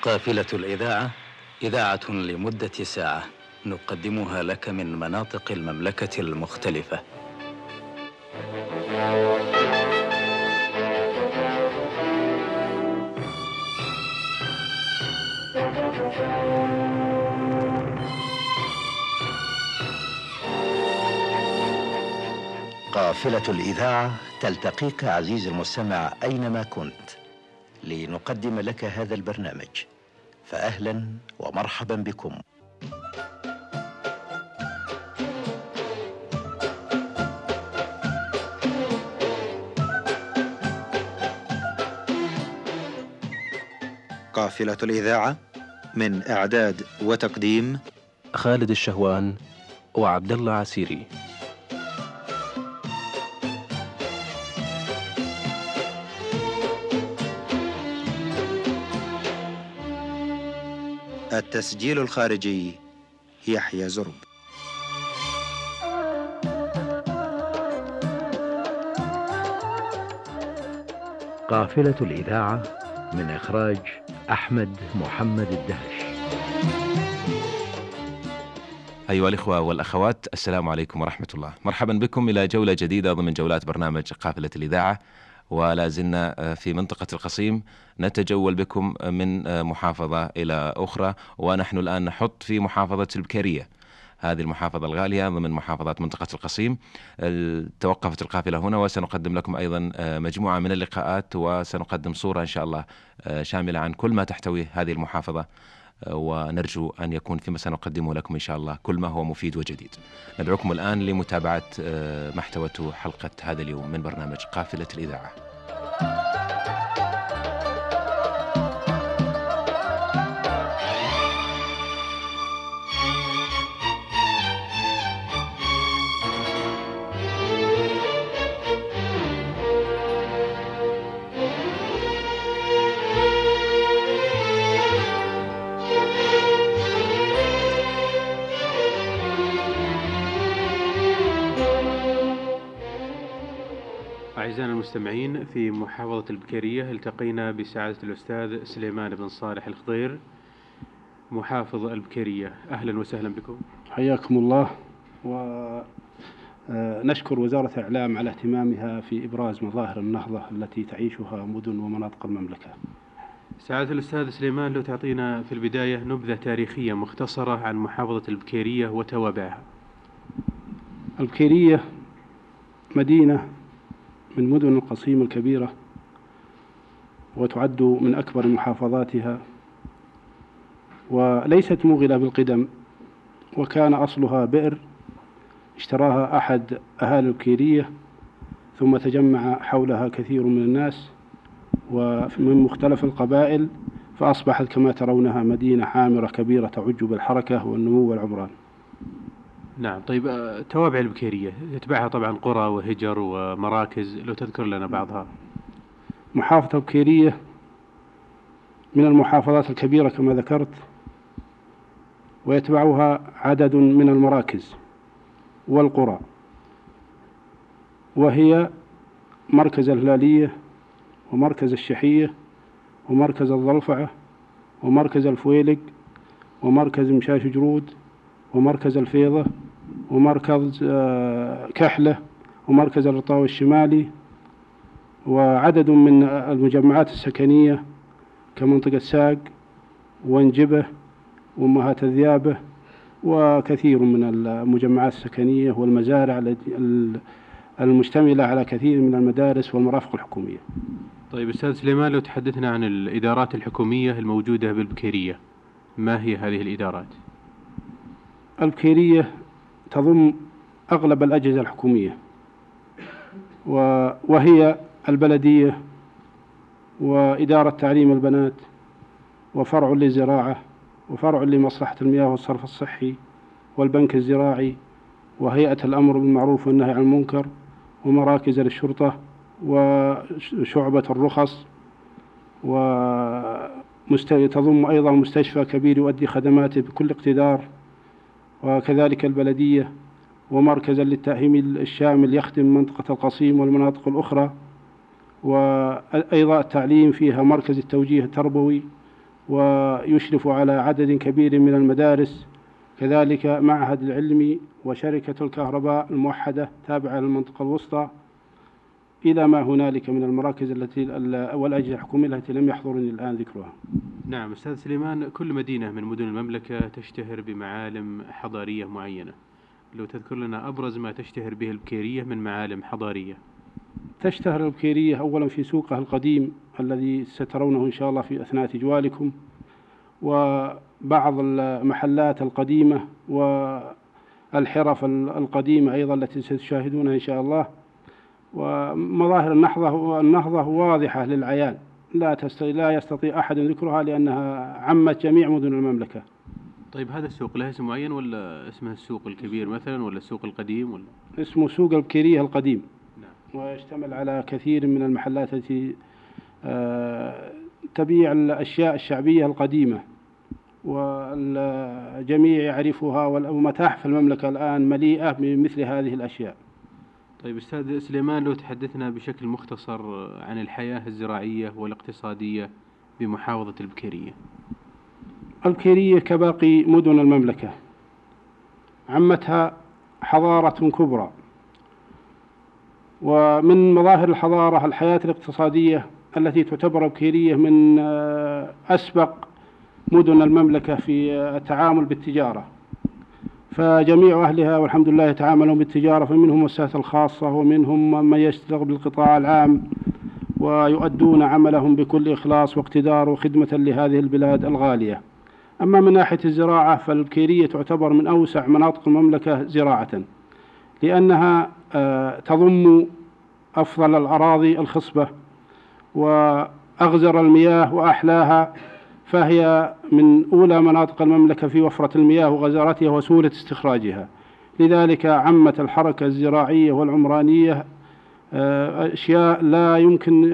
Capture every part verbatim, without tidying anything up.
قافلة الإذاعة، إذاعة لمدة ساعة نقدمها لك من مناطق المملكة المختلفة. قافلة الإذاعة تلتقيك عزيزي المستمع أينما كنت لنقدم لك هذا البرنامج، فأهلا ومرحبا بكم. قافلة الإذاعة من إعداد وتقديم خالد الشهوان وعبد الله عسيري. التسجيل الخارجي يحيى زرب. قافلة الإذاعة من إخراج أحمد محمد الدهش. أيها الإخوة والأخوات، السلام عليكم ورحمة الله. مرحبا بكم إلى جولة جديدة ضمن جولات برنامج قافلة الإذاعة، ولا زلنا في منطقة القصيم نتجول بكم من محافظة إلى أخرى، ونحن الآن نحط في محافظة البكيرية، هذه المحافظة الغالية ضمن محافظات منطقة القصيم. توقفت القافلة هنا، وسنقدم لكم أيضا مجموعة من اللقاءات، وسنقدم صورة إن شاء الله شاملة عن كل ما تحتوي هذه المحافظة، ونرجو أن يكون فيما سنقدمه لكم إن شاء الله كل ما هو مفيد وجديد. ندعوكم الآن لمتابعة ما احتوته حلقة هذا اليوم من برنامج قافلة الإذاعة. أعزائنا المستمعين، في محافظة البكيرية التقينا بسعادة الأستاذ سليمان بن صالح الخضير، محافظ البكيرية. أهلا وسهلا بكم. حياكم الله، ونشكر وزارة الإعلام على اهتمامها في إبراز مظاهر النهضة التي تعيشها مدن ومناطق المملكة. سعادة الأستاذ سليمان، لو تعطينا في البداية نبذة تاريخية مختصرة عن محافظة البكيرية وتوابعها. البكيرية مدينة من مدن القصيم الكبيرة، وتعد من أكبر محافظاتها، وليست موغلة بالقدم، وكان أصلها بئر اشتراها أحد أهالي البكيرية، ثم تجمع حولها كثير من الناس ومن مختلف القبائل، فأصبحت كما ترونها مدينة عامرة كبيرة تعج بالحركة والنمو والعمران. نعم. طيب، توابع البكيرية يتبعها طبعا قرى وهجر ومراكز، لو تذكر لنا بعضها. محافظة البكيرية من المحافظات الكبيرة كما ذكرت، ويتبعها عدد من المراكز والقرى، وهي مركز الهلالية، ومركز الشحية، ومركز الضلفعة، ومركز الفويلق، ومركز مشاش جرود، ومركز الفيضة، ومركز كحلة، ومركز الرطاوي الشمالي، وعدد من المجمعات السكنية كمنطقة ساق وانجبة وأمهات الذيابة، وكثير من المجمعات السكنية والمزارع المشتملة على كثير من المدارس والمرافق الحكومية. طيب أستاذ سليمان، لو تحدثنا عن الإدارات الحكومية الموجودة بالبكيرية، ما هي هذه الإدارات؟ البكيرية تضم أغلب الأجهزة الحكومية، وهي البلدية، وإدارة تعليم البنات، وفرع للزراعة، وفرع لمصلحة المياه والصرف الصحي، والبنك الزراعي، وهيئة الأمر بالمعروف والنهي عن المنكر، ومراكز للشرطة، وشعبة الرخص، وتضم أيضا مستشفى كبير يؤدي خدماته بكل اقتدار، وكذلك البلدية، ومركزا للتأهيم الشامل يخدم منطقة القصيم والمناطق الأخرى، وأيضا التعليم فيها مركز التوجيه التربوي، ويشرف على عدد كبير من المدارس، كذلك معهد العلمي وشركة الكهرباء الموحدة تابعة للمنطقة الوسطى، إلى ما هنالك من المراكز التي والأجهزة الحكومية التي لم يحضرني الآن ذكرها. نعم أستاذ سليمان، كل مدينة من مدن المملكة تشتهر بمعالم حضارية معينة، لو تذكر لنا أبرز ما تشتهر به البكيرية من معالم حضارية. تشتهر البكيرية أولا في سوقها القديم الذي سترونه إن شاء الله في أثناء تجوالكم، وبعض المحلات القديمة والحرف القديمة أيضا التي ستشاهدونها إن شاء الله، ومظاهر النهضة النهضة واضحة للعيان، لا لا يستطيع أحد ذكرها لأنها عمت جميع مدن المملكة. طيب هذا السوق له اسم معين ولا اسمه السوق الكبير مثلا ولا السوق القديم ولا؟ اسمه سوق البكيرية القديم. نعم. ويشتمل على كثير من المحلات التي تبيع الأشياء الشعبية القديمة، والجميع يعرفها، والمتاحف المملكة الآن مليئة بمثل هذه الأشياء. طيب أستاذ سليمان، لو تحدثنا بشكل مختصر عن الحياة الزراعية والاقتصادية بمحافظة البكيرية. البكيرية كباقي مدن المملكة عمتها حضارة كبرى، ومن مظاهر الحضارة الحياة الاقتصادية التي تعتبر البكيرية من أسبق مدن المملكة في التعامل بالتجارة، فجميع أهلها والحمد لله يتعاملون بالتجارة، فمنهم المؤسسات الخاصة ومنهم من يشتغل بالقطاع العام، ويؤدون عملهم بكل إخلاص واقتدار وخدمة لهذه البلاد الغالية. أما من ناحية الزراعة فالبكيرية تعتبر من أوسع مناطق المملكة زراعة، لأنها تضم أفضل الأراضي الخصبة وأغزر المياه وأحلاها، فهي من أولى مناطق المملكة في وفرة المياه وغزارتها وسهولة استخراجها، لذلك عمت الحركة الزراعية والعمرانية أشياء لا يمكن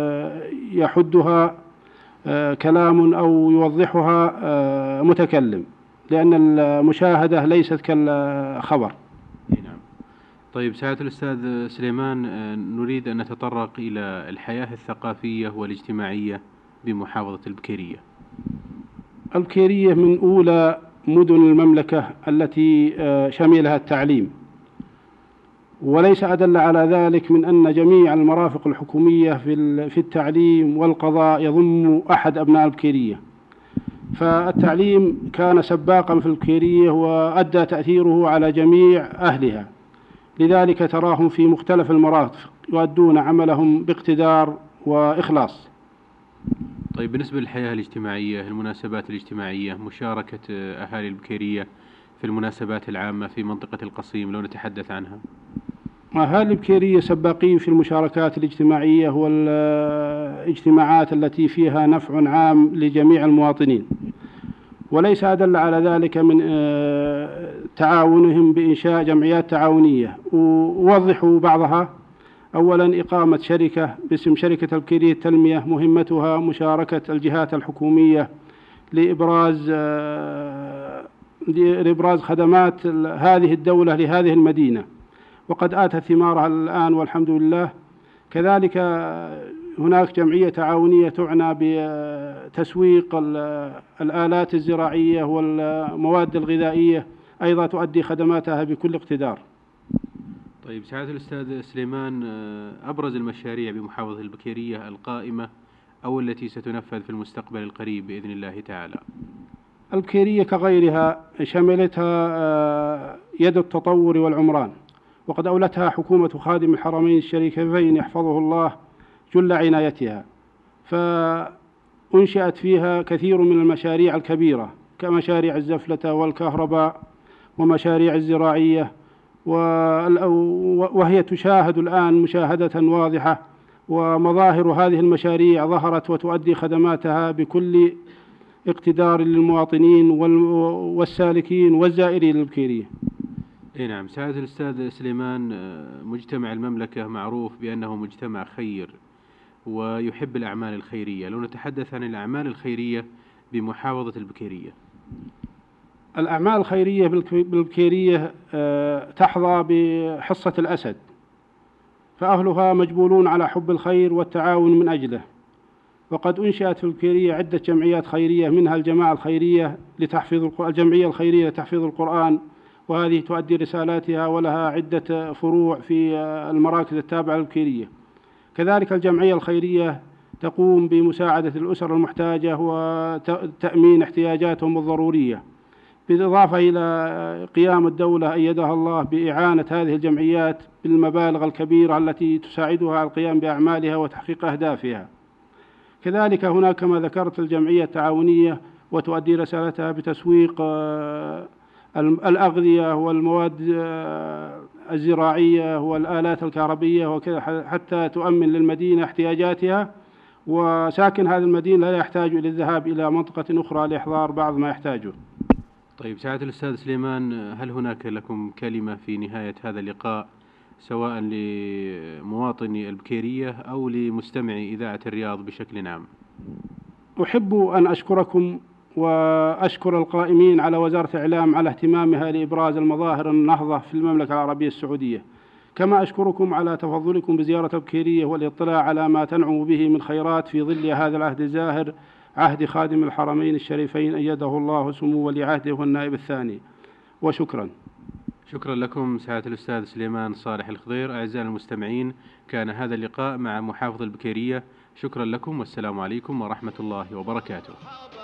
يحدها كلام أو يوضحها متكلم، لأن المشاهدة ليست كالخبر. نعم. طيب سعادة الأستاذ سليمان، نريد أن نتطرق إلى الحياة الثقافية والاجتماعية بمحافظة البكيرية. البكيرية من أولى مدن المملكة التي شملها التعليم، وليس أدل على ذلك من أن جميع المرافق الحكومية في التعليم والقضاء يضم أحد أبناء البكيرية، فالتعليم كان سباقا في البكيرية وأدى تأثيره على جميع أهلها، لذلك تراهم في مختلف المرافق يؤدون عملهم باقتدار وإخلاص. طيب بالنسبة للحياة الاجتماعية، المناسبات الاجتماعية، مشاركة أهالي البكيرية في المناسبات العامة في منطقة القصيم، لو نتحدث عنها. أهالي البكيرية سباقين في المشاركات الاجتماعية والاجتماعات التي فيها نفع عام لجميع المواطنين، وليس أدل على ذلك من تعاونهم بإنشاء جمعيات تعاونية، ووضحوا بعضها. أولا إقامة شركة باسم شركة البكيرية التنمية، مهمتها مشاركة الجهات الحكومية لإبراز لإبراز خدمات هذه الدولة لهذه المدينة، وقد آتت ثمارها الآن والحمد لله. كذلك هناك جمعية تعاونية تعنى بتسويق الآلات الزراعية والمواد الغذائية، أيضا تؤدي خدماتها بكل اقتدار. طيب سعادة الأستاذ سليمان، أبرز المشاريع بمحافظة البكيرية القائمة أو التي ستنفذ في المستقبل القريب بإذن الله تعالى. البكيرية كغيرها شملتها يد التطور والعمران، وقد أولتها حكومة خادم الحرمين الشريفين يحفظه الله جل عنايتها، فأنشأت فيها كثير من المشاريع الكبيرة كمشاريع الزفلة والكهرباء ومشاريع الزراعية، وهي تشاهد الآن مشاهدة واضحة، ومظاهر هذه المشاريع ظهرت وتؤدي خدماتها بكل اقتدار للمواطنين والسالكين والزائرين للبكيرية. اي نعم. سعادة الأستاذ سليمان، مجتمع المملكة معروف بأنه مجتمع خير ويحب الأعمال الخيرية، لو نتحدث عن الأعمال الخيرية بمحافظة البكيرية. الأعمال الخيرية بالبكيرية تحظى بحصة الأسد، فأهلها مجبولون على حب الخير والتعاون من أجله، وقد أنشأت في البكيرية عدة جمعيات خيرية، منها الجماعة الخيرية لتحفيظ القرآن الجمعية الخيرية لتحفيظ القرآن، وهذه تؤدي رسالاتها ولها عدة فروع في المراكز التابعة للبكيرية. كذلك الجمعية الخيرية تقوم بمساعدة الأسر المحتاجة وتأمين احتياجاتهم الضرورية، بالإضافة إلى قيام الدولة أيدها الله بإعانة هذه الجمعيات بالمبالغ الكبيرة التي تساعدها على القيام بأعمالها وتحقيق أهدافها. كذلك هناك كما ذكرت الجمعية التعاونية، وتؤدي رسالتها بتسويق الأغذية والمواد الزراعية والآلات الكهربية وكذا، حتى تؤمن للمدينة احتياجاتها، وساكن هذه المدينة لا يحتاج إلى الذهاب إلى منطقة أخرى لإحضار بعض ما يحتاجه. طيب سعادة الأستاذ سليمان، هل هناك لكم كلمة في نهاية هذا اللقاء سواء لمواطني البكيرية أو لمستمعي إذاعة الرياض بشكل عام؟ أحب أن أشكركم وأشكر القائمين على وزارة الإعلام على اهتمامها لإبراز المظاهر النهضة في المملكة العربية السعودية، كما أشكركم على تفضلكم بزيارة البكيرية والاطلاع على ما تنعم به من خيرات في ظل هذا العهد الزاهر، عهد خادم الحرمين الشريفين أيده الله سمو ولي عهده والنائب الثاني. وشكرا. شكرا لكم سعادة الأستاذ سليمان صالح الخضير. أعزائي المستمعين، كان هذا اللقاء مع محافظ البكيرية. شكرا لكم والسلام عليكم ورحمة الله وبركاته.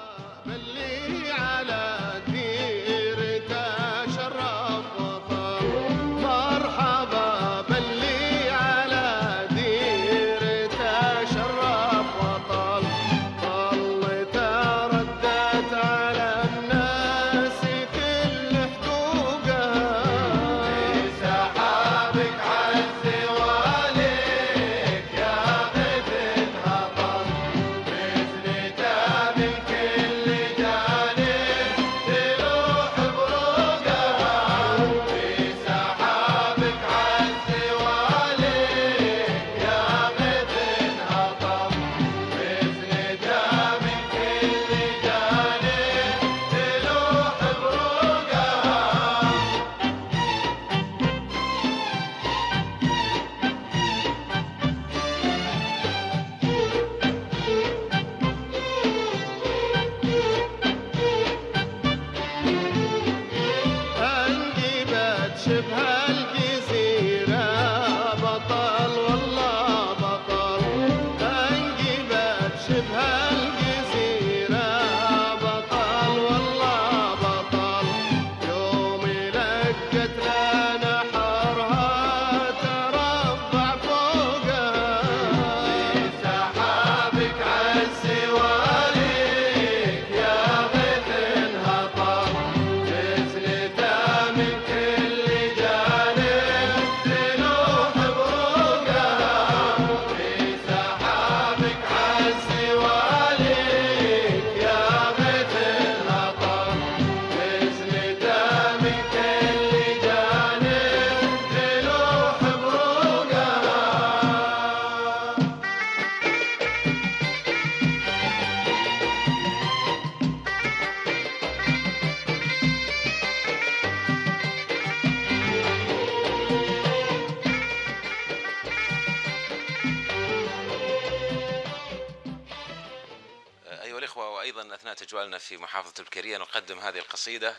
تجوالنا في محافظة البكيرية نقدم هذه القصيدة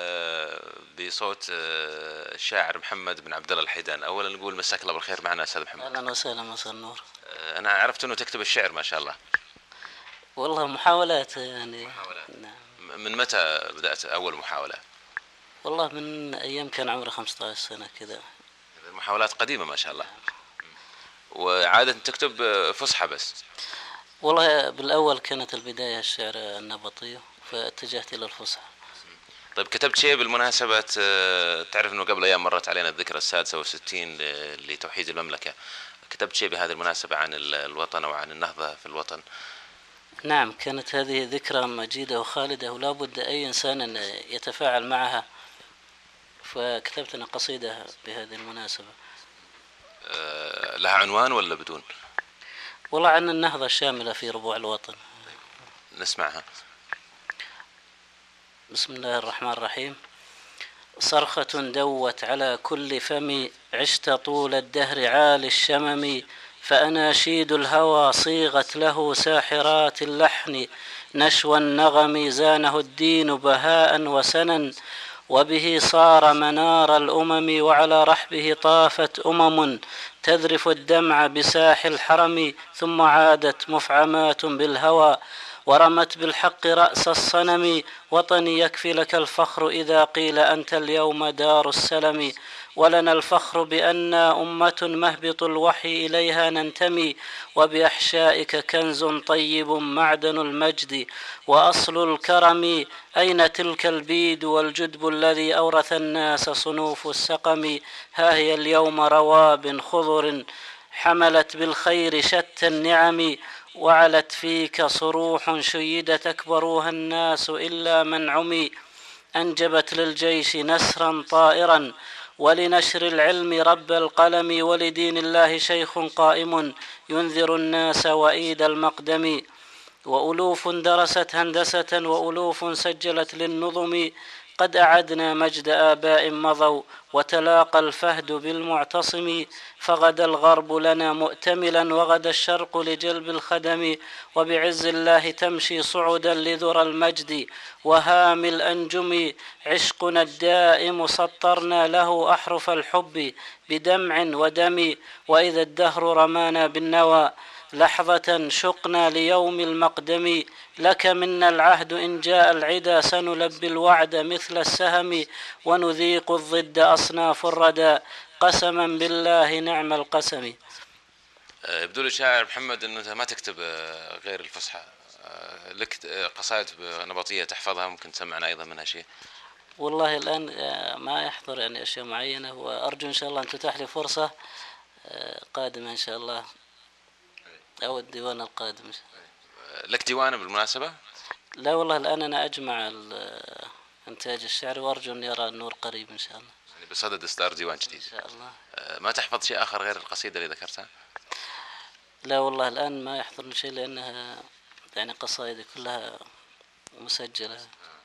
بصوت الشاعر محمد بن عبد الله الحيدان. أولا نقول مساك الله بالخير معنا أستاذ محمد. أهلا وسهلا، مساء النور. أنا عرفت أنه تكتب الشعر ما شاء الله. والله محاولات يعني. محاولات. نعم. من متى بدأت أول محاولة؟ والله من أيام كان عمري خمسة عشر سنة كذا. محاولات قديمة ما شاء الله. وعادة تكتب فصحى بس؟ والله بالأول كانت البداية الشعر النبطي، فاتجهت إلى الفصحى. طيب كتبت شيء بالمناسبة؟ تعرف أنه قبل أيام مرت علينا الذكرى السادسة والستين لتوحيد المملكة، كتبت شيء بهذه المناسبة عن الوطن أو عن النهضة في الوطن؟ نعم، كانت هذه ذكرى مجيدة وخالدة ولا بد أي إنسان أن يتفاعل معها، فكتبت أنا قصيدة بهذه المناسبة. أه لها عنوان ولا بدون؟ والله عن النهضة الشاملة في ربوع الوطن. نسمعها. بسم الله الرحمن الرحيم. صرخة دوت على كل فم، عشت طول الدهر عالي الشمم، فأناشيد الهوى صيغت له ساحرات اللحن، نشوى النغم زانه الدين بهاء وسنا، وبه صار منار الأمم، وعلى رحبه طافت أمم تذرف الدمع بساح الحرم، ثم عادت مفعمات بالهوى ورمت بالحق رأس الصنم. وطني يكفي لك الفخر إذا قيل أنت اليوم دار السلم، ولنا الفخر بأننا أمة مهبط الوحي إليها ننتمي، وبأحشائك كنز طيب معدن المجد وأصل الكرم. أين تلك البيد والجدب الذي أورث الناس صنوف السقم؟ ها هي اليوم رواب خضر حملت بالخير شتى النعم، وعلت فيك صروح شيدت أكبروها الناس إلا من عمي. أنجبت للجيش نسرا طائرا ولنشر العلم رب القلم، ولدين الله شيخ قائم ينذر الناس وإيد المقدم. وألوف درست هندسة وألوف سجلت للنظم، قد أعدنا مجد آباء مضوا وتلاقى الفهد بالمعتصم. فغدا الغرب لنا مؤتملا وغدا الشرق لجلب الخدم، وبعز الله تمشي صعدا لذرى المجد وهام الأنجم. عشقنا الدائم سطرنا له أحرف الحب بدمع ودم، وإذا الدهر رمانا بالنوى لحظة شقنا ليوم المقدم. لك منا العهد إن جاء العدا سنلبي الوعد مثل السهم، ونذيق الضد أصناف الردى قسما بالله نعم القسم. يبدو لي شاعر محمد أنه أنت ما تكتب غير الفصحى، لك قصائد نبطية تحفظها، ممكن تسمعنا أيضا منها شيء؟ والله الآن ما يحضر يعني أشياء معينة، وأرجو إن شاء الله أن تتاح لي فرصة قادمة إن شاء الله، أو الديوان القادم. لك ديوان بالمناسبة؟ لا والله الآن أنا أجمع إنتاج الشعر، وأرجو أن يرى النور قريب إن شاء الله، يعني بصدد إصدار ديوان جديد إن شاء الله. ما تحفظ شيء آخر غير القصيدة اللي ذكرتها؟ لا والله الآن ما يحضرني شيء، لأنها يعني قصائدي كلها مسجلة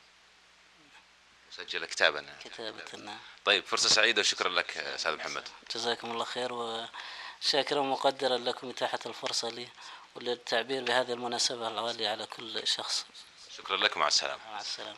مسجلة كتابا كتابة. طيب، فرصة سعيدة وشكرا لك أستاذ محمد. جزاكم الله خير، وشاكرا مقدرا لكم إتاحة الفرصة لي وللتعبير بهذه المناسبة العالية على كل شخص. شكرا لكم، مع السلامة. مع السلامة.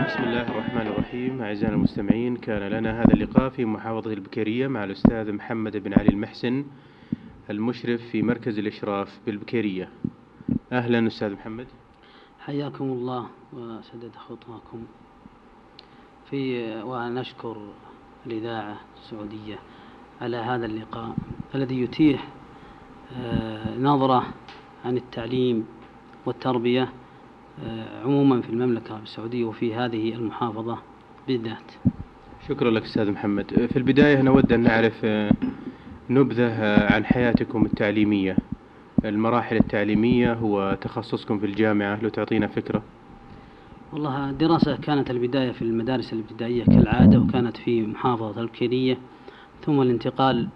بسم الله الرحمن الرحيم. أعزائنا المستمعين، كان لنا هذا اللقاء في محافظة البكيرية مع الأستاذ محمد بن علي المحسن المشرف في مركز الإشراف بالبكيرية. أهلا أستاذ محمد. حياكم الله وسدد خطاكم في ونشكر الإذاعة السعودية على هذا اللقاء الذي يتيح نظرة عن التعليم والتربية عموما في المملكة السعودية وفي هذه المحافظة بالذات. شكرا لك أستاذ محمد. في البداية نود أن نعرف نبذة عن حياتكم التعليمية، المراحل التعليمية وتخصصكم في الجامعة، لو تعطينا فكرة. والله الدراسة كانت البداية في المدارس الابتدائية كالعادة، وكانت في محافظة البكيرية، ثم الانتقال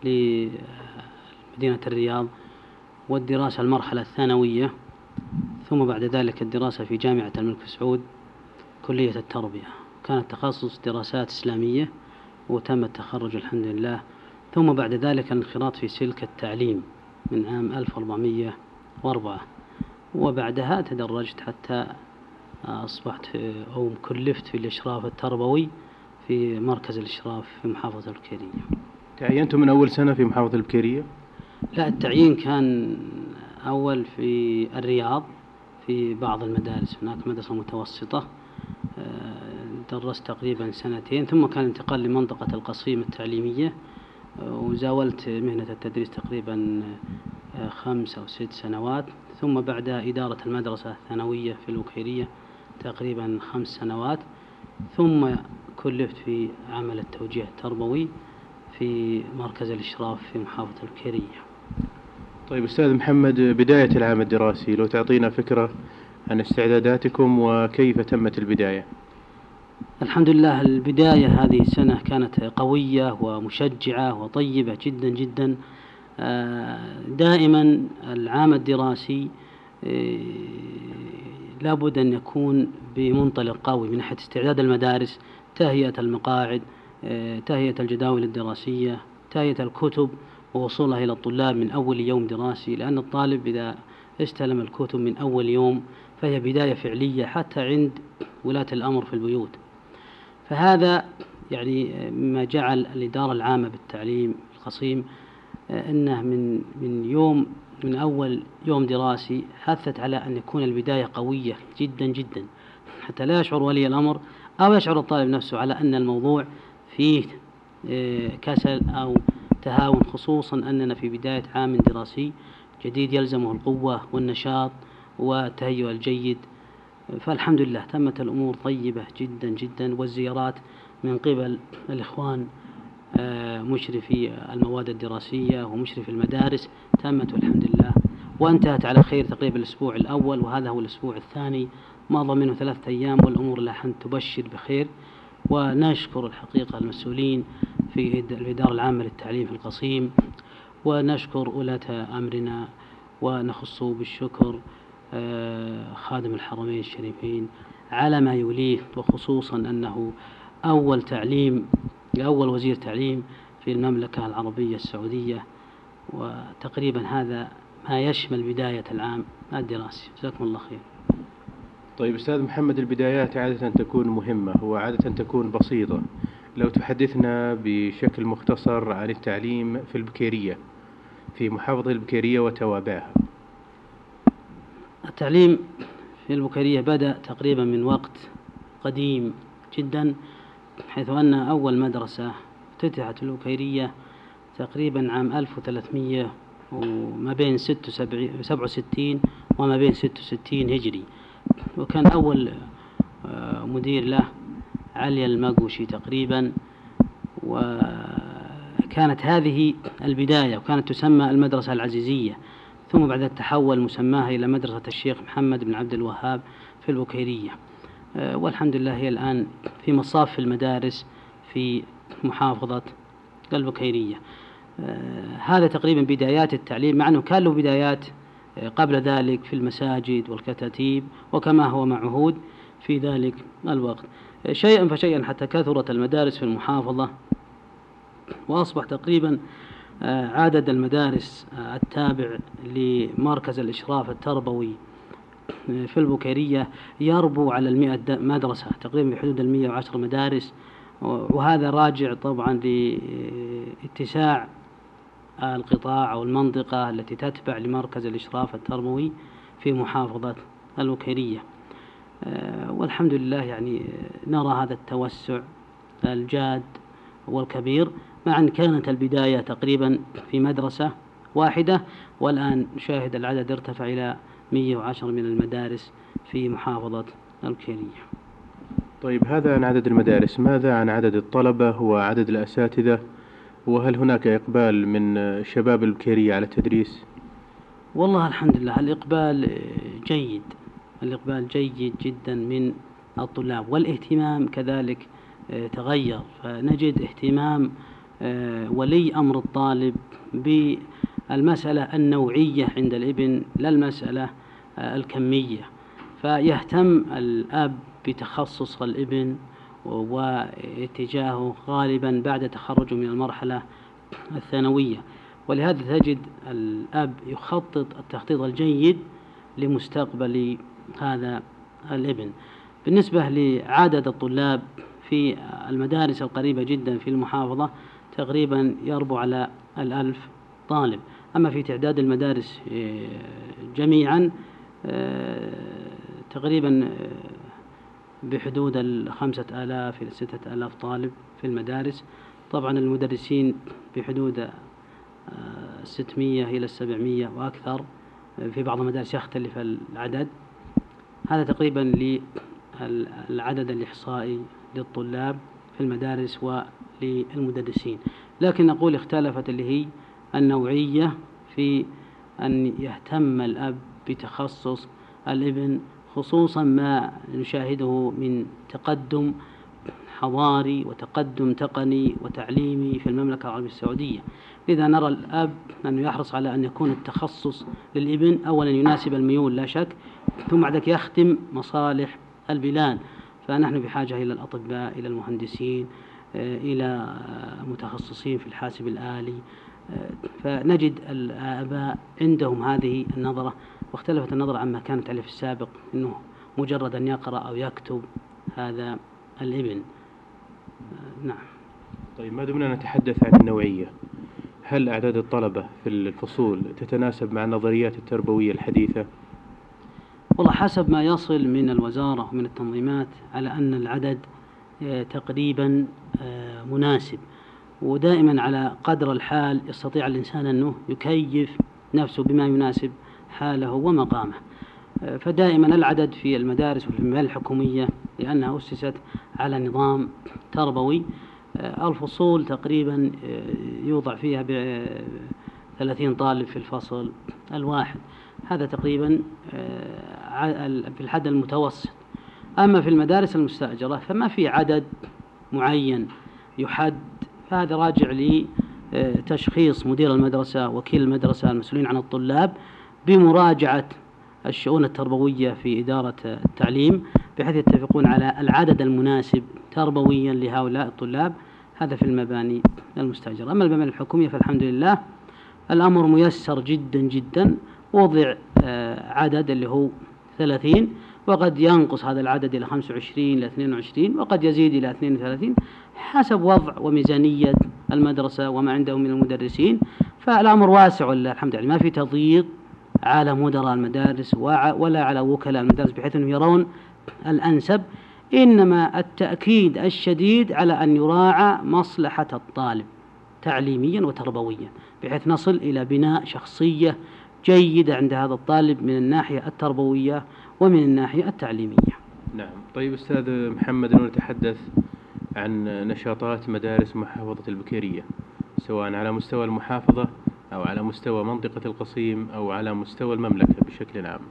لمدينة الرياض والدراسة المرحلة الثانوية، ثم بعد ذلك الدراسة في جامعة الملك سعود كلية التربية. كانت تخصص دراسات إسلامية وتم التخرج الحمد لله. ثم بعد ذلك الانخراط في سلك التعليم من عام ألف وأربعمائة وأربعة، وبعدها تدرجت حتى أصبحت أو كلفت في الإشراف التربوي في مركز الإشراف في محافظة البكيرية. تعينتم من أول سنة في محافظة البكيرية؟ لا، التعيين كان أول في الرياض في بعض المدارس، هناك مدرسة متوسطة درست تقريبا سنتين، ثم كان انتقال لمنطقة القصيم التعليمية، وزاولت مهنة التدريس تقريبا خمس أو ست سنوات، ثم بعد إدارة المدرسة الثانوية في البكيرية تقريبا خمس سنوات، ثم كلفت في عمل التوجيه التربوي في مركز الإشراف في محافظة البكيرية. طيب أستاذ محمد، بداية العام الدراسي لو تعطينا فكرة عن استعداداتكم وكيف تمت البداية. الحمد لله، البداية هذه السنة كانت قوية ومشجعة وطيبة جدا جدا. دائما العام الدراسي لابد أن يكون بمنطلق قوي من ناحية استعداد المدارس، تهيئة المقاعد، تهيئة الجداول الدراسية، تهيئة الكتب ووصولها إلى الطلاب من أول يوم دراسي، لأن الطالب إذا استلم الكتب من أول يوم فهي بداية فعلية حتى عند ولاة الأمر في البيوت. فهذا يعني ما جعل الإدارة العامة بالتعليم القصيم أنه من من يوم من أول يوم دراسي حثت على أن يكون البداية قوية جدا جدا، حتى لا يشعر ولي الأمر أو يشعر الطالب نفسه على أن الموضوع فيه كسل أو تهاون، خصوصا أننا في بداية عام دراسي جديد يلزمه القوة والنشاط والتهيؤ الجيد. فالحمد لله تمت الأمور طيبة جدا جدا، والزيارات من قبل الإخوان مشرفي المواد الدراسية ومشرفي المدارس تمت والحمد لله، وانتهت على خير تقريبا الأسبوع الأول، وهذا هو الأسبوع الثاني، مضى منه ثلاثة أيام والأمور لحن تبشر بخير. ونشكر الحقيقة المسؤولين في الإدارة العامة للتعليم في القصيم، ونشكر ولاة أمرنا، ونخص بالشكر خادم الحرمين الشريفين على ما يوليه، وخصوصا أنه أول تعليم أول وزير تعليم في المملكة العربية السعودية، وتقريبا هذا ما يشمل بداية العام الدراسي. جزاكم الله خير. طيب أستاذ محمد، البدايات عادة تكون مهمة وعادة تكون بسيطة، لو تحدثنا بشكل مختصر عن التعليم في البكيرية في محافظة البكيرية وتوابعها. التعليم في البكيرية بدأ تقريبا من وقت قديم جدا، حيث أن أول مدرسة افتتحت في البكيرية تقريبا عام ألف وثلاثمائة وما بين سبعة وستين وما بين ستة وستين هجري، وكان أول مدير له علي المقوشي تقريبا، وكانت هذه البداية، وكانت تسمى المدرسة العزيزية، ثم بعد تحول مسماها إلى مدرسة الشيخ محمد بن عبد الوهاب في البكيرية، والحمد لله هي الآن في مصاف المدارس في محافظة البكيرية. هذا تقريبا بدايات التعليم، مع أنه كان له بدايات قبل ذلك في المساجد والكتاتيب وكما هو معهود في ذلك الوقت، شيئا فشيئا حتى كثرت المدارس في المحافظة، وأصبح تقريبا عدد المدارس التابع لمركز الإشراف التربوي في البكيرية يربو على المئة مدرسة، تقريبا بحدود المئة وعشر مدارس، وهذا راجع طبعا لاتساع القطاع أو المنطقة التي تتبع لمركز الإشراف التربوي في محافظة البكيرية. والحمد لله يعني نرى هذا التوسع الجاد والكبير، مع أن كانت البداية تقريبا في مدرسة واحدة، والآن نشاهد العدد ارتفع إلى مئة وعشرة من المدارس في محافظة البكيرية. طيب، هذا عن عدد المدارس، ماذا عن عدد الطلبة وعدد الأساتذة؟ وهل هناك إقبال من شباب البكيرية على التدريس؟ والله الحمد لله الإقبال جيد، الإقبال جيد جدا من الطلاب، والاهتمام كذلك تغير، فنجد اهتمام ولي أمر الطالب بالمسألة النوعية عند الابن لا المسألة الكمية، فيهتم الأب بتخصص الابن واتجاهه غالبا بعد تخرجه من المرحلة الثانوية، ولهذا تجد الأب يخطط التخطيط الجيد لمستقبل هذا الابن. بالنسبة لعدد الطلاب في المدارس القريبة جدا في المحافظة تقريبا يربو على الألف طالب، أما في تعداد المدارس جميعا تقريبا بحدود الخمسة آلاف إلى ستة آلاف طالب في المدارس. طبعا المدرسين بحدود ستمئة إلى سبعمئة وأكثر، في بعض المدارس يختلف العدد. هذا تقريبا للعدد الإحصائي للطلاب في المدارس وللمدرسين، لكن نقول اختلفت اللي هي النوعية في أن يهتم الأب بتخصص الابن، خصوصا ما نشاهده من تقدم حضاري وتقدم تقني وتعليمي في المملكة العربية السعودية. لذا نرى الأب أنه يحرص على أن يكون التخصص للابن أولا يناسب الميول لا شك، ثم بعدك يخدم مصالح البلاد. فنحن بحاجة إلى الأطباء، إلى المهندسين، إلى متخصصين في الحاسب الآلي، فنجد الآباء عندهم هذه النظرة، واختلفت النظرة عما كانت عليه في السابق أنه مجرد أن يقرأ أو يكتب هذا الابن. نعم. طيب، ما دمنا نتحدث عن النوعية، هل أعداد الطلبة في الفصول تتناسب مع النظريات التربوية الحديثة؟ والله حسب ما يصل من الوزارة ومن التنظيمات على أن العدد تقريبا مناسب، ودائما على قدر الحال يستطيع الإنسان أنه يكيف نفسه بما يناسب حاله ومقامه. فدائما العدد في المدارس وفي المباني الحكومية لأنها أسست على نظام تربوي، الفصول تقريبا يوضع فيها بثلاثين طالب في الفصل الواحد، هذا تقريبا في الحد المتوسط. أما في المدارس المستأجرة فما في عدد معين يحد، فهذا راجع لتشخيص مدير المدرسة وكيل المدرسة المسؤولين عن الطلاب بمراجعة الشؤون التربوية في إدارة التعليم، بحيث يتفقون على العدد المناسب تربويا لهؤلاء الطلاب. هذا في المباني المستأجرة. أما المباني الحكومية فالحمد لله الأمر ميسر جدا جدا، وضع عدد اللي هو ثلاثين، وقد ينقص هذا العدد إلى خمسة وعشرين إلى اثنين وعشرين، وقد يزيد إلى اثنين وثلاثين حسب وضع وميزانية المدرسة وما عندهم من المدرسين. فالأمر واسع والله الحمد لله، ما في تضييق على مدراء المدارس ولا على وكلاء المدارس بحيث أنهم يرون الأنسب، إنما التأكيد الشديد على أن يراعى مصلحة الطالب تعليميا وتربويا، بحيث نصل إلى بناء شخصية جيدة عند هذا الطالب من الناحية التربوية ومن الناحية التعليمية. نعم. طيب أستاذ محمد، نتحدث عن نشاطات مدارس محافظة البكيرية، سواء على مستوى المحافظة أو على مستوى منطقة القصيم أو على مستوى المملكة بشكل عام.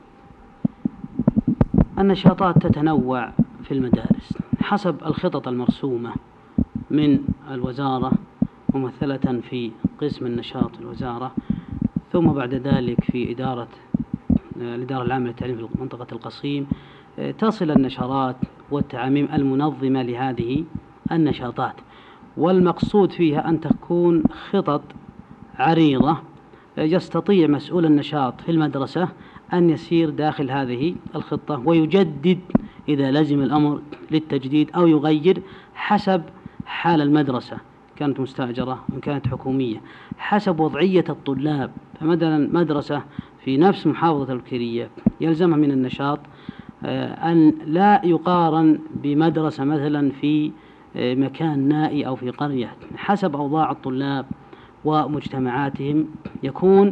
النشاطات تتنوع في المدارس حسب الخطط المرسومة من الوزارة ممثلة في قسم النشاط الوزارة، ثم بعد ذلك في إدارة الإدارة العامة للتعليم في منطقة القصيم تصل النشرات والتعاميم المنظمة لهذه النشاطات، والمقصود فيها أن تكون خطط عريضة يستطيع مسؤول النشاط في المدرسة أن يسير داخل هذه الخطة ويجدد إذا لزم الأمر للتجديد أو يغير حسب حال المدرسة، كانت مستأجرة وإن كانت حكومية، حسب وضعية الطلاب. فمثلا مدرسة في نفس محافظة البكيرية يلزمها من النشاط أن لا يقارن بمدرسة مثلا في مكان نائي أو في قرية، حسب أوضاع الطلاب ومجتمعاتهم يكون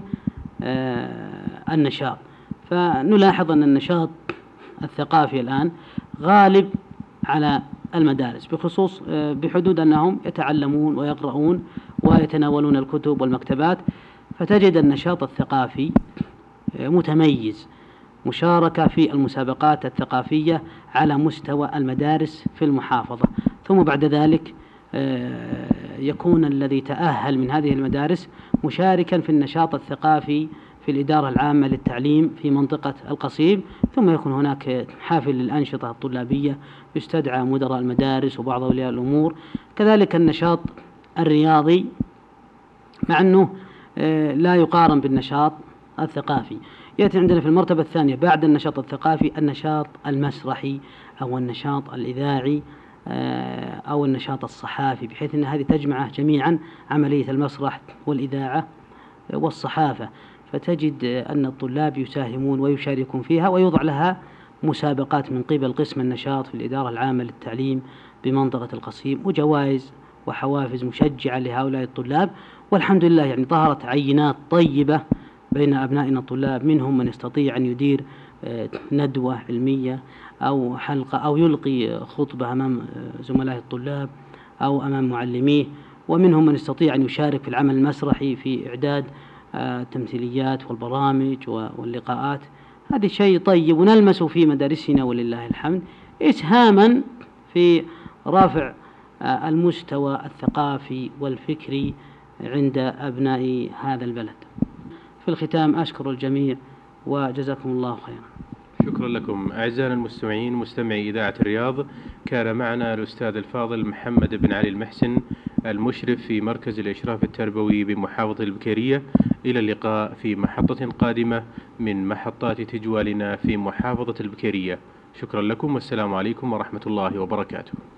النشاط. فنلاحظ أن النشاط الثقافي الآن غالب على المدارس، بخصوص بحدود أنهم يتعلمون ويقرؤون ويتناولون الكتب والمكتبات، فتجد النشاط الثقافي متميز، مشاركة في المسابقات الثقافية على مستوى المدارس في المحافظة، ثم بعد ذلك يكون الذي تأهل من هذه المدارس مشاركا في النشاط الثقافي في الإدارة العامة للتعليم في منطقة القصيم، ثم يكون هناك حافل للأنشطة الطلابية يستدعى مدراء المدارس وبعض أولياء الأمور. كذلك النشاط الرياضي، مع أنه لا يقارن بالنشاط الثقافي، يأتي عندنا في المرتبة الثانية بعد النشاط الثقافي النشاط المسرحي أو النشاط الإذاعي أو النشاط الصحافي، بحيث أن هذه تجمع جميعا عملية المسرح والإذاعة والصحافة، فتجد أن الطلاب يساهمون ويشاركون فيها، ويوضع لها مسابقات من قبل قسم النشاط في الإدارة العامة للتعليم بمنطقة القصيم، وجوائز وحوافز مشجعة لهؤلاء الطلاب. والحمد لله يعني ظهرت عينات طيبة بين أبنائنا الطلاب، منهم من يستطيع أن يدير ندوة علمية أو حلقة أو يلقي خطبة أمام زملاء الطلاب أو أمام معلميه، ومنهم من يستطيع أن يشارك في العمل المسرحي في إعداد التمثيليات والبرامج واللقاءات. هذا شيء طيب ونلمس في مدارسنا ولله الحمد، إسهاما في رفع المستوى الثقافي والفكري عند أبناء هذا البلد. في الختام أشكر الجميع وجزاكم الله خيرا. شكرا لكم أعزائنا المستمعين مستمعي إذاعة الرياض. كان معنا الأستاذ الفاضل محمد بن علي المحسن المشرف في مركز الإشراف التربوي بمحافظة البكيرية. إلى اللقاء في محطة قادمة من محطات تجوالنا في محافظة البكيرية. شكرا لكم والسلام عليكم ورحمة الله وبركاته.